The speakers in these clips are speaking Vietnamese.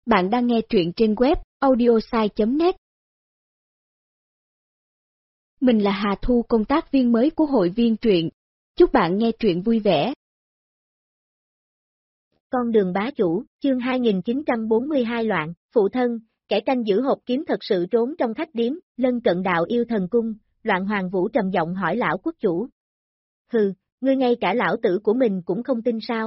Bạn đang nghe truyện trên web audiosai.net. Mình là Hà Thu, công tác viên mới của hội viên truyện. Chúc bạn nghe truyện vui vẻ. Con đường bá chủ, chương 2942 loạn, phụ thân, kẻ canh giữ hộp kiếm thật sự trốn trong khách điếm, lân cận Đạo Yêu Thần Cung, Loạn Hoàng Vũ trầm giọng hỏi lão quốc chủ. Hừ, ngươi ngay cả lão tử của mình cũng không tin sao?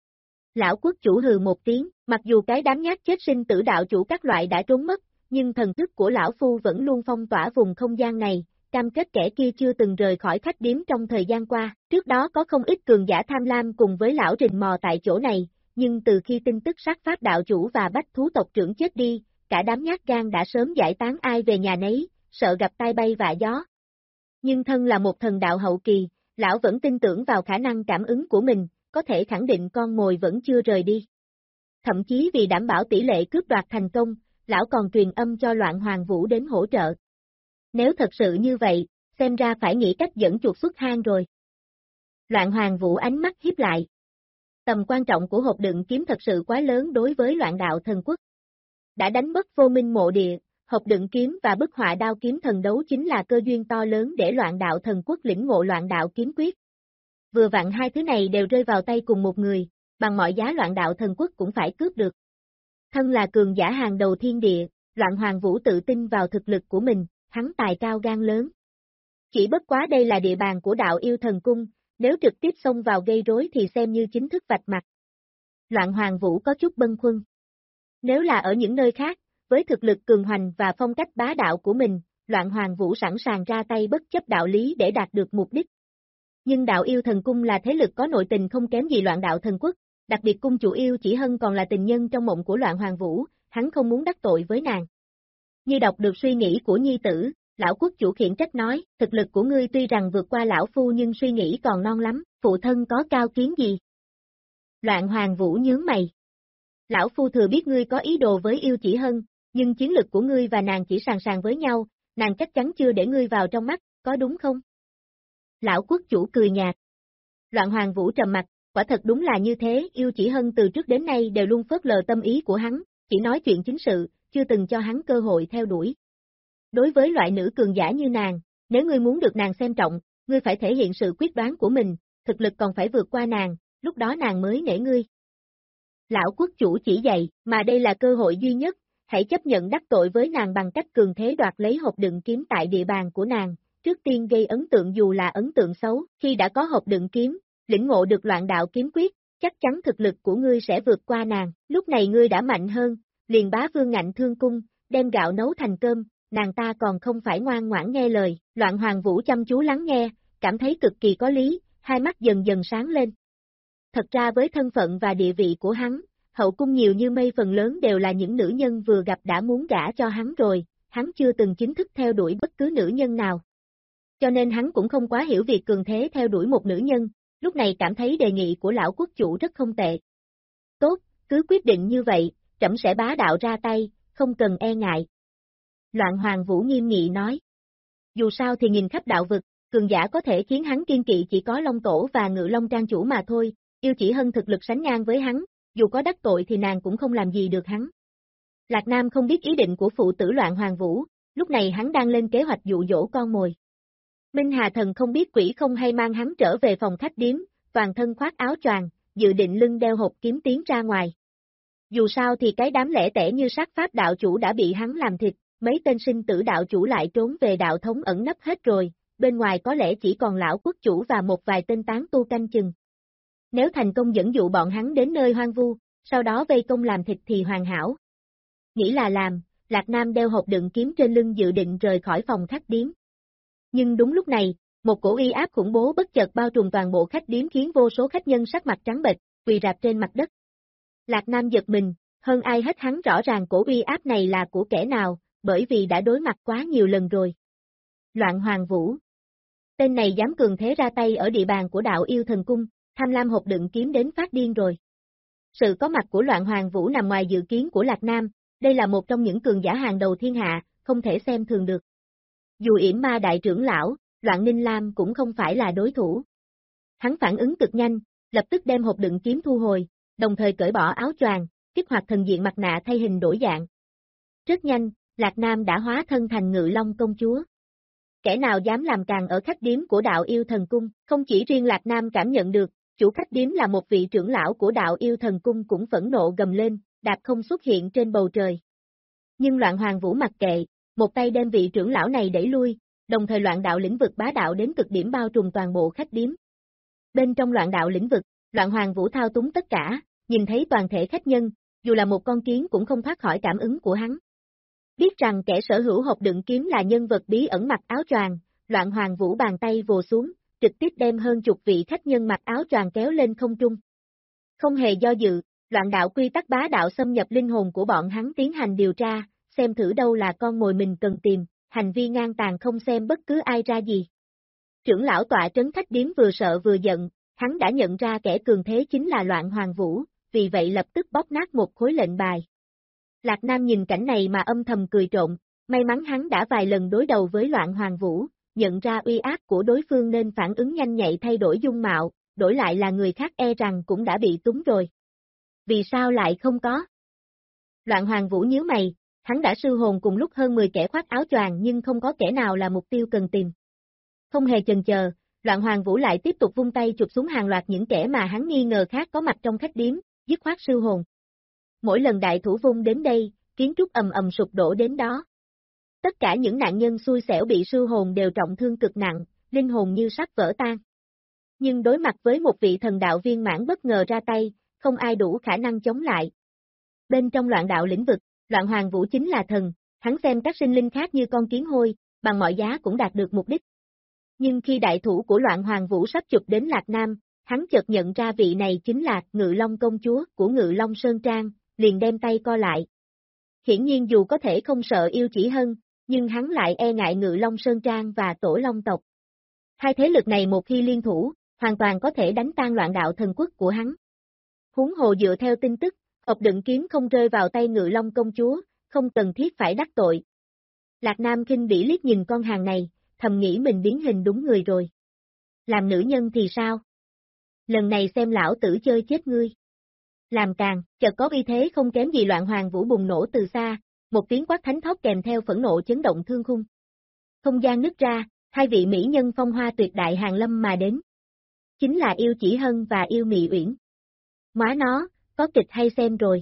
Lão quốc chủ hừ một tiếng, mặc dù cái đám nhát chết sinh tử đạo chủ các loại đã trốn mất, nhưng thần thức của lão phu vẫn luôn phong tỏa vùng không gian này, cam kết kẻ kia chưa từng rời khỏi khách điếm trong thời gian qua. Trước đó có không ít cường giả tham lam cùng với lão rình mò tại chỗ này, nhưng từ khi tin tức sát pháp đạo chủ và bách thú tộc trưởng chết đi, cả đám nhát gan đã sớm giải tán ai về nhà nấy, sợ gặp tai bay vạ gió. Nhưng thân là một thần đạo hậu kỳ, lão vẫn tin tưởng vào khả năng cảm ứng của mình, có thể khẳng định con mồi vẫn chưa rời đi. Thậm chí vì đảm bảo tỷ lệ cướp đoạt thành công, lão còn truyền âm cho Loạn Hoàng Vũ đến hỗ trợ. Nếu thật sự như vậy, xem ra phải nghĩ cách dẫn chuột xuất hang rồi. Loạn Hoàng Vũ ánh mắt híp lại. Tầm quan trọng của hộp đựng kiếm thật sự quá lớn đối với Loạn Đạo Thần Quốc. Đã đánh mất Vô Minh Mộ Địa, hộp đựng kiếm và bức họa đao kiếm thần đấu chính là cơ duyên to lớn để Loạn Đạo Thần Quốc lĩnh ngộ Loạn Đạo kiếm quyết. Vừa vặn hai thứ này đều rơi vào tay cùng một người, bằng mọi giá Loạn Đạo Thần Quốc cũng phải cướp được. Thân là cường giả hàng đầu thiên địa, Loạn Hoàng Vũ tự tin vào thực lực của mình, hắn tài cao gan lớn. Chỉ bất quá đây là địa bàn của Đạo Yêu Thần Cung, nếu trực tiếp xông vào gây rối thì xem như chính thức vạch mặt. Loạn Hoàng Vũ có chút bâng khuâng. Nếu là ở những nơi khác, với thực lực cường hoành và phong cách bá đạo của mình, Loạn Hoàng Vũ sẵn sàng ra tay bất chấp đạo lý để đạt được mục đích. Nhưng Đạo Yêu Thần Cung là thế lực có nội tình không kém gì Loạn Đạo Thần Quốc, đặc biệt cung chủ Yêu Chỉ Hân còn là tình nhân trong mộng của Loạn Hoàng Vũ, hắn không muốn đắc tội với nàng. Như đọc được suy nghĩ của nhi tử, lão quốc chủ khiển trách nói, thực lực của ngươi tuy rằng vượt qua lão phu nhưng suy nghĩ còn non lắm, phụ thân có cao kiến gì? Loạn Hoàng Vũ nhướng mày. Lão phu thừa biết ngươi có ý đồ với Yêu Chỉ Hân, nhưng chiến lực của ngươi và nàng chỉ sàn sàn với nhau, nàng chắc chắn chưa để ngươi vào trong mắt, có đúng không? Lão quốc chủ cười nhạt. Loạn Hoàng Vũ trầm mặt, quả thật đúng là như thế, Yêu Chỉ Hân từ trước đến nay đều luôn phớt lờ tâm ý của hắn, chỉ nói chuyện chính sự, chưa từng cho hắn cơ hội theo đuổi. Đối với loại nữ cường giả như nàng, nếu ngươi muốn được nàng xem trọng, ngươi phải thể hiện sự quyết đoán của mình, thực lực còn phải vượt qua nàng, lúc đó nàng mới nể ngươi. Lão quốc chủ chỉ dạy, mà đây là cơ hội duy nhất, hãy chấp nhận đắc tội với nàng bằng cách cường thế đoạt lấy hộp đựng kiếm tại địa bàn của nàng. Trước tiên gây ấn tượng dù là ấn tượng xấu, khi đã có hộp đựng kiếm, lĩnh ngộ được Loạn Đạo kiếm quyết, chắc chắn thực lực của ngươi sẽ vượt qua nàng, lúc này ngươi đã mạnh hơn, liền bá vương ngạnh thương cung, đem gạo nấu thành cơm, nàng ta còn không phải ngoan ngoãn nghe lời. Loạn Hoàng Vũ chăm chú lắng nghe, cảm thấy cực kỳ có lý, hai mắt dần dần sáng lên. Thật ra với thân phận và địa vị của hắn, hậu cung nhiều như mây phần lớn đều là những nữ nhân vừa gặp đã muốn gả cho hắn rồi, hắn chưa từng chính thức theo đuổi bất cứ nữ nhân nào. Cho nên hắn cũng không quá hiểu việc cường thế theo đuổi một nữ nhân, lúc này cảm thấy đề nghị của lão quốc chủ rất không tệ. Tốt, cứ quyết định như vậy, trẫm sẽ bá đạo ra tay, không cần e ngại. Loạn Hoàng Vũ nghiêm nghị nói. Dù sao thì nghìn khắp đạo vực, cường giả có thể khiến hắn kiên kỵ chỉ có Long Tổ và Ngự Long Trang chủ mà thôi, Yêu Chỉ Hân thực lực sánh ngang với hắn, dù có đắc tội thì nàng cũng không làm gì được hắn. Lạc Nam không biết ý định của phụ tử Loạn Hoàng Vũ, lúc này hắn đang lên kế hoạch dụ dỗ con mồi. Minh Hà Thần không biết quỷ không hay mang hắn trở về phòng khách điếm, toàn thân khoác áo choàng, dự định lưng đeo hộp kiếm tiến ra ngoài. Dù sao thì cái đám lẻ tẻ như sát pháp đạo chủ đã bị hắn làm thịt, mấy tên sinh tử đạo chủ lại trốn về đạo thống ẩn nấp hết rồi, bên ngoài có lẽ chỉ còn lão quốc chủ và một vài tên tán tu canh chừng. Nếu thành công dẫn dụ bọn hắn đến nơi hoang vu, sau đó vây công làm thịt thì hoàn hảo. Nghĩ là làm, Lạc Nam đeo hộp đựng kiếm trên lưng dự định rời khỏi phòng khách điếm. Nhưng đúng lúc này, một cổ uy áp khủng bố bất chợt bao trùm toàn bộ khách điếm khiến vô số khách nhân sắc mặt trắng bệch, quỳ rạp trên mặt đất. Lạc Nam giật mình, hơn ai hết hắn rõ ràng cổ uy áp này là của kẻ nào, bởi vì đã đối mặt quá nhiều lần rồi. Loạn Hoàng Vũ. Tên này dám cường thế ra tay ở địa bàn của Đạo Yêu Thần Cung, tham lam hộp đựng kiếm đến phát điên rồi. Sự có mặt của Loạn Hoàng Vũ nằm ngoài dự kiến của Lạc Nam, đây là một trong những cường giả hàng đầu thiên hạ, không thể xem thường được. Dù yểm ma đại trưởng lão, Loạn Ninh Lam cũng không phải là đối thủ. Hắn phản ứng cực nhanh, lập tức đem hộp đựng kiếm thu hồi, đồng thời cởi bỏ áo choàng, kích hoạt thần diện mặt nạ thay hình đổi dạng. Rất nhanh, Lạc Nam đã hóa thân thành Ngự Long công chúa. Kẻ nào dám làm càn ở khách điếm của đạo yêu thần cung, không chỉ riêng Lạc Nam cảm nhận được, chủ khách điếm là một vị trưởng lão của đạo yêu thần cung cũng phẫn nộ gầm lên, đạp không xuất hiện trên bầu trời. Nhưng Loạn Hoàng Vũ mặc kệ, một tay đem vị trưởng lão này đẩy lui, đồng thời loạn đạo lĩnh vực bá đạo đến cực điểm bao trùm toàn bộ khách điếm. Bên trong loạn đạo lĩnh vực, Loạn Hoàng Vũ thao túng tất cả, nhìn thấy toàn thể khách nhân, dù là một con kiến cũng không thoát khỏi cảm ứng của hắn. Biết rằng kẻ sở hữu hộp đựng kiếm là nhân vật bí ẩn mặc áo choàng, Loạn Hoàng Vũ bàn tay vồ xuống, trực tiếp đem hơn chục vị khách nhân mặc áo choàng kéo lên không trung. Không hề do dự, loạn đạo quy tắc bá đạo xâm nhập linh hồn của bọn hắn tiến hành điều tra, xem thử đâu là con mồi mình cần tìm, hành vi ngang tàn không xem bất cứ ai ra gì. Trưởng lão tọa trấn khách điếm vừa sợ vừa giận, hắn đã nhận ra kẻ cường thế chính là Loạn Hoàng Vũ, vì vậy lập tức bóp nát một khối lệnh bài. Lạc Nam nhìn cảnh này mà âm thầm cười trộn, may mắn hắn đã vài lần đối đầu với Loạn Hoàng Vũ, nhận ra uy áp của đối phương nên phản ứng nhanh nhạy thay đổi dung mạo, đổi lại là người khác e rằng cũng đã bị túng rồi. Vì sao lại không có? Loạn Hoàng Vũ nhíu mày, hắn đã sư hồn cùng lúc hơn 10 kẻ khoác áo choàng nhưng không có kẻ nào là mục tiêu cần tìm. Không hề chần chờ, Loạn Hoàng Vũ lại tiếp tục vung tay chụp xuống hàng loạt những kẻ mà hắn nghi ngờ khác có mặt trong khách điếm, dứt khoát sư hồn. Mỗi lần đại thủ vung đến đây, kiến trúc ầm ầm sụp đổ đến đó. Tất cả những nạn nhân xui xẻo bị sư hồn đều trọng thương cực nặng, linh hồn như sắp vỡ tan. Nhưng đối mặt với một vị thần đạo viên mãn bất ngờ ra tay, không ai đủ khả năng chống lại. Bên trong loạn đạo lĩnh vực, Loạn Hoàng Vũ chính là thần, hắn xem các sinh linh khác như con kiến hôi, bằng mọi giá cũng đạt được mục đích. Nhưng khi đại thủ của Loạn Hoàng Vũ sắp chụp đến Lạc Nam, hắn chợt nhận ra vị này chính là Ngự Long công chúa của Ngự Long Sơn Trang, liền đem tay co lại. Hiển nhiên dù có thể không sợ Yêu Chỉ Hân, nhưng hắn lại e ngại Ngự Long Sơn Trang và Tổ Long tộc. Hai thế lực này một khi liên thủ, hoàn toàn có thể đánh tan loạn đạo thần quốc của hắn. Huống hồ dựa theo tin tức, hộp đựng kiếm không rơi vào tay Ngự Long công chúa, không cần thiết phải đắc tội. Lạc Nam khinh bỉ liếc nhìn con hàng này, thầm nghĩ mình biến hình đúng người rồi. Làm nữ nhân thì sao? Lần này xem lão tử chơi chết ngươi. Làm càng, chợt có uy thế không kém gì Loạn Hoàng Vũ bùng nổ từ xa, một tiếng quát thánh thót kèm theo phẫn nộ chấn động thương khung. Không gian nứt ra, hai vị mỹ nhân phong hoa tuyệt đại hàng lâm mà đến. Chính là Yêu Chỉ Hân và Yêu Mị Uyển. Má nó, có kịch hay xem rồi.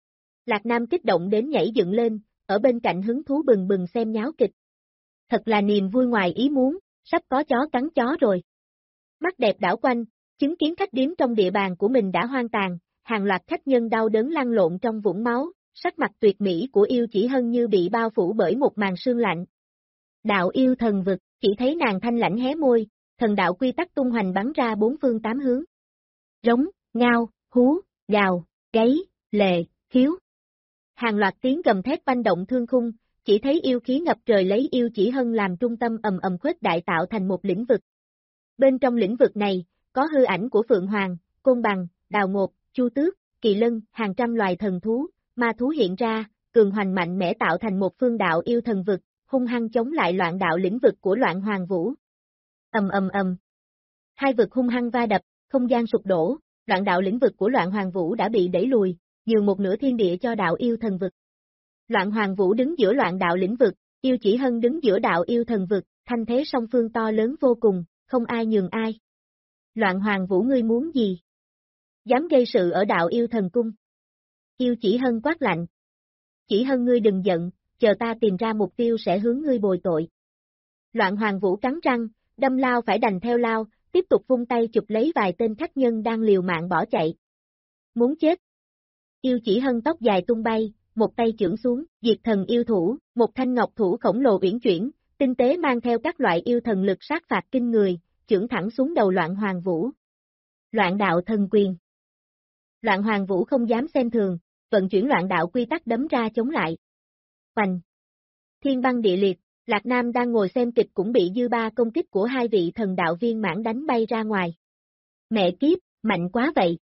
Lạc Nam kích động đến nhảy dựng lên, ở bên cạnh hứng thú bừng bừng xem nháo kịch. Thật là niềm vui ngoài ý muốn, sắp có chó cắn chó rồi. Mắt đẹp đảo quanh, chứng kiến khách điếm trong địa bàn của mình đã hoang tàn, hàng loạt khách nhân đau đớn lăn lộn trong vũng máu, sắc mặt tuyệt mỹ của Yêu Chỉ Hân như bị bao phủ bởi một màn sương lạnh. Đạo yêu thần vực, chỉ thấy nàng thanh lãnh hé môi, thần đạo quy tắc tung hoành bắn ra bốn phương tám hướng. Rống, ngao, hú, gào, gáy, lệ, khiếu. Hàng loạt tiếng gầm thét oanh động thương khung, chỉ thấy yêu khí ngập trời lấy Yêu Chỉ Hân làm trung tâm ầm ầm khuếch đại tạo thành một lĩnh vực. Bên trong lĩnh vực này, có hư ảnh của Phượng Hoàng, Côn Bằng, Đào Ngột, Chu Tước, Kỳ Lân, hàng trăm loài thần thú, ma thú hiện ra, cường hoành mạnh mẽ tạo thành một phương đạo yêu thần vực, hung hăng chống lại loạn đạo lĩnh vực của Loạn Hoàng Vũ. Ầm ầm ầm. Hai vực hung hăng va đập, không gian sụp đổ, loạn đạo lĩnh vực của Loạn Hoàng Vũ đã bị đẩy lùi, nhường một nửa thiên địa cho đạo yêu thần vực. Loạn Hoàng Vũ đứng giữa loạn đạo lĩnh vực, Yêu Chỉ Hân đứng giữa đạo yêu thần vực, thanh thế song phương to lớn vô cùng, không ai nhường ai. Loạn Hoàng Vũ ngươi muốn gì? Dám gây sự ở đạo yêu thần cung. Yêu Chỉ Hân quát lạnh. Chỉ Hân ngươi đừng giận, chờ ta tìm ra mục tiêu sẽ hướng ngươi bồi tội. Loạn Hoàng Vũ cắn răng, đâm lao phải đành theo lao, tiếp tục vung tay chụp lấy vài tên khách nhân đang liều mạng bỏ chạy. Muốn chết. Yêu Chỉ Hân tóc dài tung bay, một tay chưởng xuống, diệt thần yêu thủ, một thanh ngọc thủ khổng lồ uyển chuyển, tinh tế mang theo các loại yêu thần lực sát phạt kinh người, chưởng thẳng xuống đầu Loạn Hoàng Vũ. Loạn đạo thần quyền. Loạn Hoàng Vũ không dám xem thường, vận chuyển loạn đạo quy tắc đấm ra chống lại. Oanh! Thiên băng địa liệt, Lạc Nam đang ngồi xem kịch cũng bị dư ba công kích của hai vị thần đạo viên mãn đánh bay ra ngoài. Mẹ kiếp, mạnh quá vậy!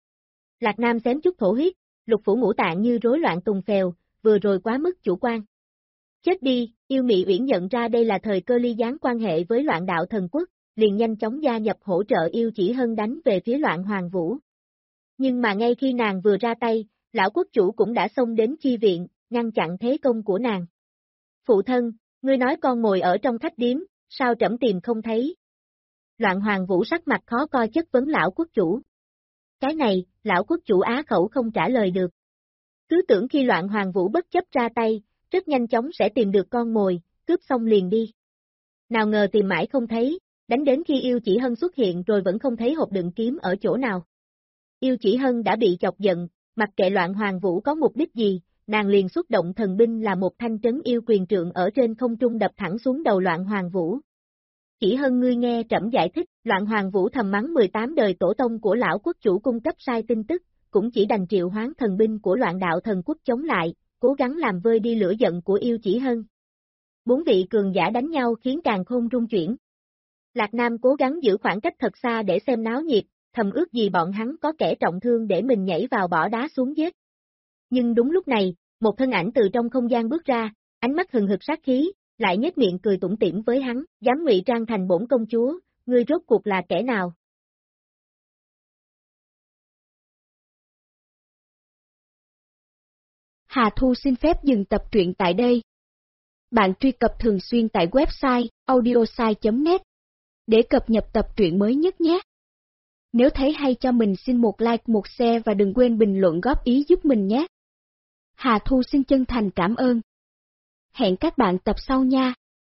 Lạc Nam xém chút thổ huyết, lục phủ ngũ tạng như rối loạn tùng phèo, vừa rồi quá mức chủ quan. Chết đi, Yêu Mị Uyển nhận ra đây là thời cơ ly gián quan hệ với loạn đạo thần quốc, liền nhanh chóng gia nhập hỗ trợ Yêu Chỉ Hân đánh về phía Loạn Hoàng Vũ. Nhưng mà ngay khi nàng vừa ra tay, lão quốc chủ cũng đã xông đến chi viện, ngăn chặn thế công của nàng. Phụ thân, ngươi nói con mồi ở trong khách điếm, sao trẫm tìm không thấy? Loạn Hoàng Vũ sắc mặt khó coi chất vấn lão quốc chủ. Cái này, lão quốc chủ á khẩu không trả lời được. Cứ tưởng khi Loạn Hoàng Vũ bất chấp ra tay, rất nhanh chóng sẽ tìm được con mồi, cướp xong liền đi. Nào ngờ tìm mãi không thấy, đánh đến khi Yêu Chỉ Hân xuất hiện rồi vẫn không thấy hộp đựng kiếm ở chỗ nào. Yêu Chỉ Hân đã bị chọc giận, mặc kệ Loạn Hoàng Vũ có mục đích gì, nàng liền xuất động thần binh là một thanh trấn yêu quyền trượng ở trên không trung đập thẳng xuống đầu Loạn Hoàng Vũ. Chỉ Hân, ngươi nghe trẫm giải thích. Loạn Hoàng Vũ thầm mắng 18 đời tổ tông của lão quốc chủ cung cấp sai tin tức, cũng chỉ đành triệu hoán thần binh của Loạn Đạo Thần Quốc chống lại, cố gắng làm vơi đi lửa giận của Yêu Chỉ Hân. 4 vị cường giả đánh nhau khiến càn khôn rung chuyển. Lạc Nam cố gắng giữ khoảng cách thật xa để xem náo nhiệt, thầm ước gì bọn hắn có kẻ trọng thương để mình nhảy vào bỏ đá xuống giết. Nhưng đúng lúc này, một thân ảnh từ trong không gian bước ra, ánh mắt hừng hực sát khí, lại nhếch miệng cười tủm tỉm với hắn, dám ngụy trang thành bổn công chúa, ngươi rốt cuộc là kẻ nào? Hà Thu xin phép dừng tập truyện tại đây. Bạn truy cập thường xuyên tại website audiosai.net để cập nhật tập truyện mới nhất nhé. Nếu thấy hay cho mình xin một like, một share và đừng quên bình luận góp ý giúp mình nhé. Hà Thu xin chân thành cảm ơn. Hẹn các bạn tập sau nha.